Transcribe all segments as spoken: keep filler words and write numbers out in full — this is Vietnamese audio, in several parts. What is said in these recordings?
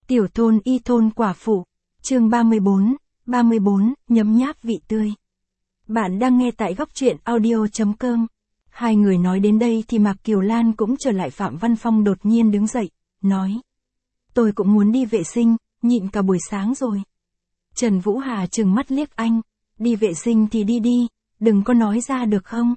Tiểu thôn y thôn quả phụ, chương ba mươi bốn, ba mươi bốn, nhấm nháp vị tươi. Bạn đang nghe tại góc truyện audio.com. Hai người nói đến đây thì Mạc Kiều Lan cũng trở lại. Phạm Văn Phong đột nhiên đứng dậy, nói. Tôi cũng muốn đi vệ sinh, nhịn cả buổi sáng rồi. Trần Vũ Hà trừng mắt liếc anh, đi vệ sinh thì đi đi, đừng có nói ra được không?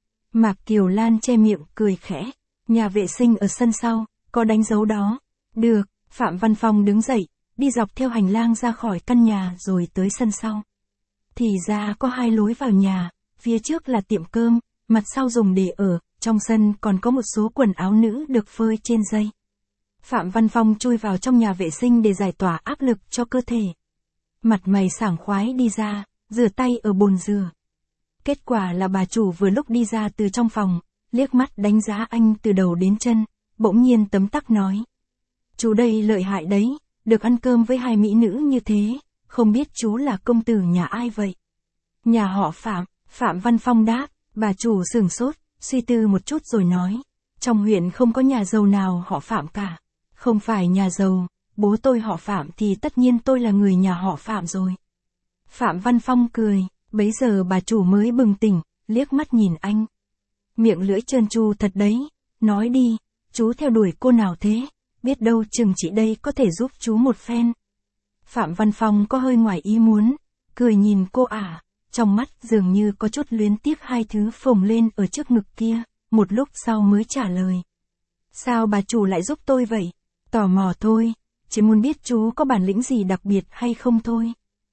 Mạc Kiều Lan che miệng cười khẽ, nhà vệ sinh ở sân sau, có đánh dấu đó. Được, Phạm Văn Phong đứng dậy, đi dọc theo hành lang ra khỏi căn nhà rồi tới sân sau. Thì ra có hai lối vào nhà, phía trước là tiệm cơm, mặt sau dùng để ở, trong sân còn có một số quần áo nữ được phơi trên dây. Phạm Văn Phong chui vào trong nhà vệ sinh để giải tỏa áp lực cho cơ thể. Mặt mày sảng khoái đi ra, rửa tay ở bồn rửa. Kết quả là bà chủ vừa lúc đi ra từ trong phòng, liếc mắt đánh giá anh từ đầu đến chân, bỗng nhiên tấm tắc nói. Chú đây lợi hại đấy, được ăn cơm với hai mỹ nữ như thế, không biết chú là công tử nhà ai vậy? Nhà họ Phạm, Phạm Văn Phong đáp, bà chủ sửng sốt, suy tư một chút rồi nói. Trong huyện không có nhà giàu nào họ Phạm cả. Không phải nhà giàu, bố tôi họ Phạm thì tất nhiên tôi là người nhà họ Phạm rồi. Phạm Văn Phong cười, bấy giờ bà chủ mới bừng tỉnh, liếc mắt nhìn anh. Miệng lưỡi trơn tru thật đấy, nói đi, chú theo đuổi cô nào thế? Biết đâu chừng chị đây có thể giúp chú một phen. Phạm Văn Phong có hơi ngoài ý muốn, cười nhìn cô ả, trong mắt dường như có chút luyến tiếc hai thứ phồng lên ở trước ngực kia, một lúc sau mới trả lời. Sao bà chủ lại giúp tôi vậy? Tò mò thôi, chỉ muốn biết chú có bản lĩnh gì đặc biệt hay không thôi.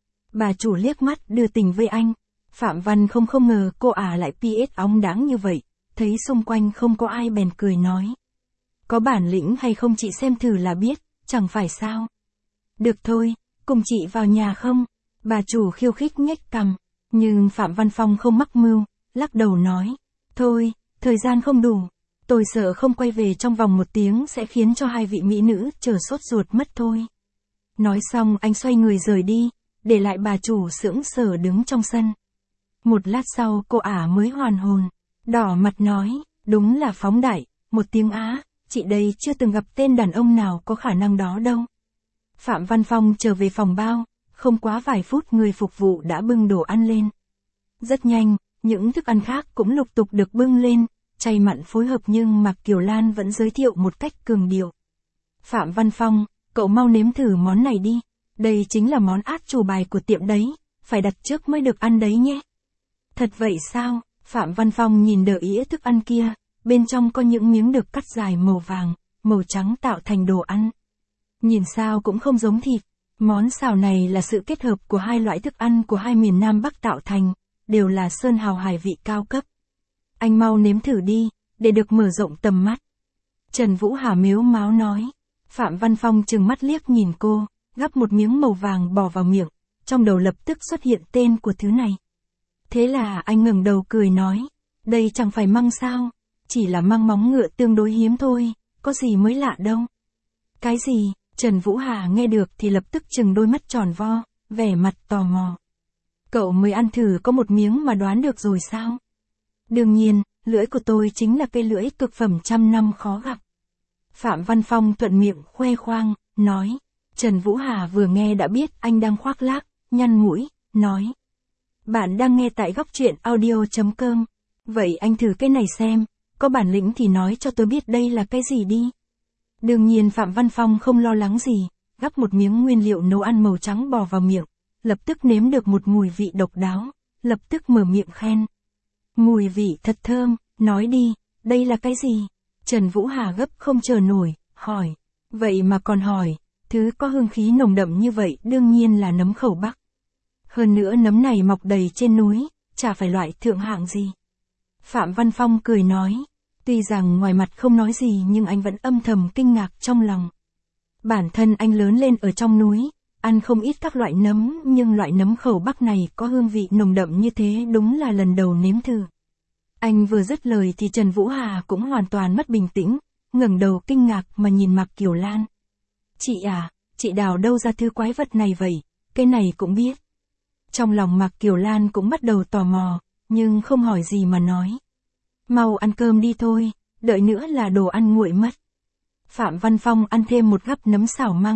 Bà chủ liếc mắt đưa tình với anh, Phạm Văn không không ngờ cô ả lại pi ét óng đáng như vậy, thấy xung quanh không có ai bèn cười nói. Có bản lĩnh hay không chị xem thử là biết, chẳng phải sao. Được thôi, cùng chị vào nhà không? Bà chủ khiêu khích nhếch cằm, nhưng Phạm Văn Phong không mắc mưu, lắc đầu nói. Thôi, thời gian không đủ, tôi sợ không quay về trong vòng một tiếng sẽ khiến cho hai vị mỹ nữ chờ sốt ruột mất thôi. Nói xong anh xoay người rời đi, để lại bà chủ sững sờ đứng trong sân. Một lát sau cô ả mới hoàn hồn, đỏ mặt nói, đúng là phóng đại, một tiếng á. Chị đây chưa từng gặp tên đàn ông nào có khả năng đó đâu. Phạm Văn Phong trở về phòng bao, không quá vài phút người phục vụ đã bưng đồ ăn lên. Rất nhanh, những thức ăn khác cũng lục tục được bưng lên, chay mặn phối hợp nhưng Mạc Kiều Lan vẫn giới thiệu một cách cường điệu. Phạm Văn Phong, cậu mau nếm thử món này đi, đây chính là món át chủ bài của tiệm đấy, phải đặt trước mới được ăn đấy nhé. Thật vậy sao? Phạm Văn Phong nhìn đờ ĩa thức ăn kia. Bên trong có những miếng được cắt dài màu vàng, màu trắng tạo thành đồ ăn. Nhìn sao cũng không giống thịt. Món xào này là sự kết hợp của hai loại thức ăn của hai miền Nam Bắc tạo thành, đều là sơn hào hải vị cao cấp. Anh mau nếm thử đi, để được mở rộng tầm mắt. Trần Vũ Hà mếu máo nói. Phạm Văn Phong trừng mắt liếc nhìn cô, gắp một miếng màu vàng bỏ vào miệng, trong đầu lập tức xuất hiện tên của thứ này. Thế là anh ngẩng đầu cười nói, đây chẳng phải măng sao? Chỉ là măng móng ngựa tương đối hiếm thôi, có gì mới lạ đâu. Cái gì? Trần Vũ Hà nghe được thì lập tức trừng đôi mắt tròn vo, vẻ mặt tò mò. Cậu mới ăn thử có một miếng mà đoán được rồi sao? Đương nhiên, lưỡi của tôi chính là cây lưỡi cực phẩm trăm năm khó gặp. Phạm Văn Phong thuận miệng khoe khoang, nói. Trần Vũ Hà vừa nghe đã biết anh đang khoác lác, nhăn mũi, nói. Bạn đang nghe tại góc truyện audio.com. Vậy anh thử cái này xem. Có bản lĩnh thì nói cho tôi biết đây là cái gì đi. Đương nhiên Phạm Văn Phong không lo lắng gì, gắp một miếng nguyên liệu nấu ăn màu trắng bò vào miệng, lập tức nếm được một mùi vị độc đáo, lập tức mở miệng khen. Mùi vị thật thơm, nói đi, đây là cái gì? Trần Vũ Hà gấp không chờ nổi, hỏi. Vậy mà còn hỏi, thứ có hương khí nồng đậm như vậy đương nhiên là nấm khẩu Bắc. Hơn nữa nấm này mọc đầy trên núi, chả phải loại thượng hạng gì. Phạm Văn Phong cười nói, tuy rằng ngoài mặt không nói gì nhưng anh vẫn âm thầm kinh ngạc trong lòng. Bản thân anh lớn lên ở trong núi, ăn không ít các loại nấm nhưng loại nấm khẩu Bắc này có hương vị nồng đậm như thế đúng là lần đầu nếm thử. Anh vừa dứt lời thì Trần Vũ Hà cũng hoàn toàn mất bình tĩnh, ngẩng đầu kinh ngạc mà nhìn Mạc Kiều Lan. Chị à, chị đào đâu ra thứ quái vật này vậy, cái này cũng biết. Trong lòng Mạc Kiều Lan cũng bắt đầu tò mò, nhưng không hỏi gì mà nói. Mau ăn cơm đi thôi, đợi nữa là đồ ăn nguội mất. Phạm Văn Phong ăn thêm một gắp nấm xào măng,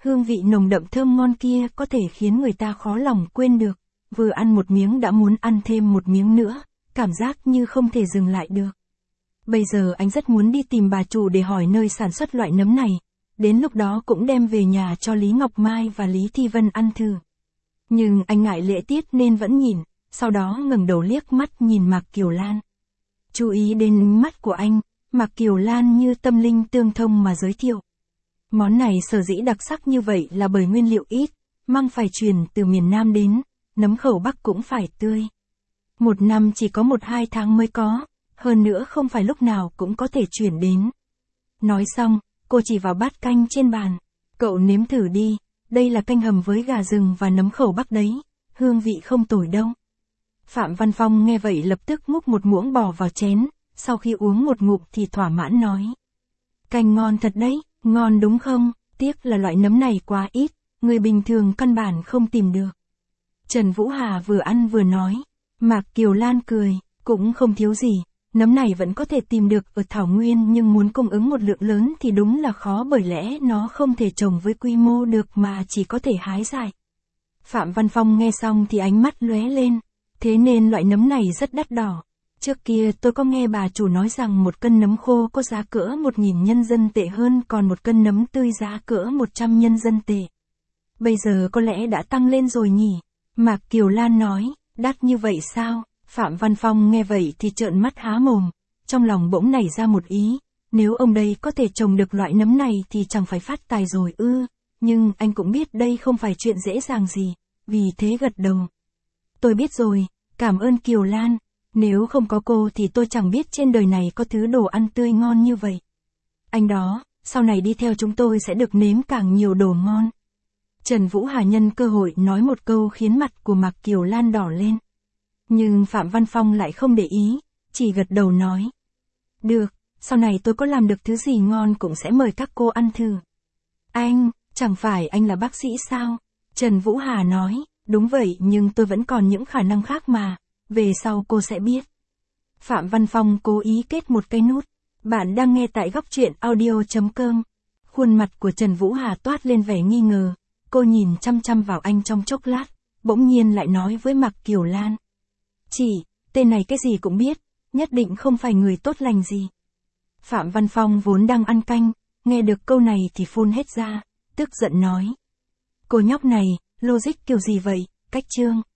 Hương vị nồng đậm thơm ngon kia có thể khiến người ta khó lòng quên được, vừa ăn một miếng đã muốn ăn thêm một miếng nữa, cảm giác như không thể dừng lại được. Bây giờ anh rất muốn đi tìm bà chủ để hỏi nơi sản xuất loại nấm này, đến lúc đó cũng đem về nhà cho Lý Ngọc Mai và Lý Thi Vân ăn thử. Nhưng anh ngại lễ tiết nên vẫn nhìn, sau đó ngẩng đầu liếc mắt nhìn Mạc Kiều Lan. Chú ý đến ánh mắt của anh, Mạc Kiều Lan như tâm linh tương thông mà giới thiệu. Món này sở dĩ đặc sắc như vậy là bởi nguyên liệu ít, măng phải truyền từ miền Nam đến, nấm khẩu Bắc cũng phải tươi. Một năm chỉ có một hai tháng mới có, hơn nữa không phải lúc nào cũng có thể chuyển đến. Nói xong, cô chỉ vào bát canh trên bàn. Cậu nếm thử đi, đây là canh hầm với gà rừng và nấm khẩu Bắc đấy, hương vị không tồi đâu. Phạm Văn Phong nghe vậy lập tức múc một muỗng bỏ vào chén, sau khi uống một ngụm thì thỏa mãn nói. Canh ngon thật đấy, ngon đúng không, tiếc là loại nấm này quá ít, người bình thường căn bản không tìm được. Trần Vũ Hà vừa ăn vừa nói, Mạc Kiều Lan cười, cũng không thiếu gì, nấm này vẫn có thể tìm được ở Thảo Nguyên nhưng muốn cung ứng một lượng lớn thì đúng là khó bởi lẽ nó không thể trồng với quy mô được mà chỉ có thể hái giải. Phạm Văn Phong nghe xong thì ánh mắt lóe lên, thế nên loại nấm này rất đắt đỏ. Trước kia tôi có nghe bà chủ nói rằng một cân nấm khô có giá cỡ một nghìn nhân dân tệ hơn còn một cân nấm tươi giá cỡ một trăm nhân dân tệ. Bây giờ có lẽ đã tăng lên rồi nhỉ? Mạc Kiều Lan nói, đắt như vậy sao? Phạm Văn Phong nghe vậy thì trợn mắt há mồm, trong lòng bỗng nảy ra một ý, nếu ông đây có thể trồng được loại nấm này thì chẳng phải phát tài rồi ư, nhưng anh cũng biết đây không phải chuyện dễ dàng gì, vì thế gật đầu. Tôi biết rồi, cảm ơn Kiều Lan, nếu không có cô thì tôi chẳng biết trên đời này có thứ đồ ăn tươi ngon như vậy. Anh đó, sau này đi theo chúng tôi sẽ được nếm càng nhiều đồ ngon. Trần Vũ Hà nhân cơ hội nói một câu khiến mặt của Mạc Kiều Lan đỏ lên. Nhưng Phạm Văn Phong lại không để ý, chỉ gật đầu nói. Được, sau này tôi có làm được thứ gì ngon cũng sẽ mời các cô ăn thử. Anh, chẳng phải anh là bác sĩ sao? Trần Vũ Hà nói, đúng vậy nhưng tôi vẫn còn những khả năng khác mà, về sau cô sẽ biết. Phạm Văn Phong cố ý kết một cái nút. Bạn đang nghe tại góc truyện audio chấm com. Khuôn mặt của Trần Vũ Hà toát lên vẻ nghi ngờ, cô nhìn chăm chăm vào anh trong chốc lát, bỗng nhiên lại nói với Mạc Kiều Lan. Chị, tên này cái gì cũng biết, nhất định không phải người tốt lành gì. Phạm Văn Phong vốn đang ăn canh, nghe được câu này thì phun hết ra, tức giận nói. Cô nhóc này, logic kiểu gì vậy, cách chương.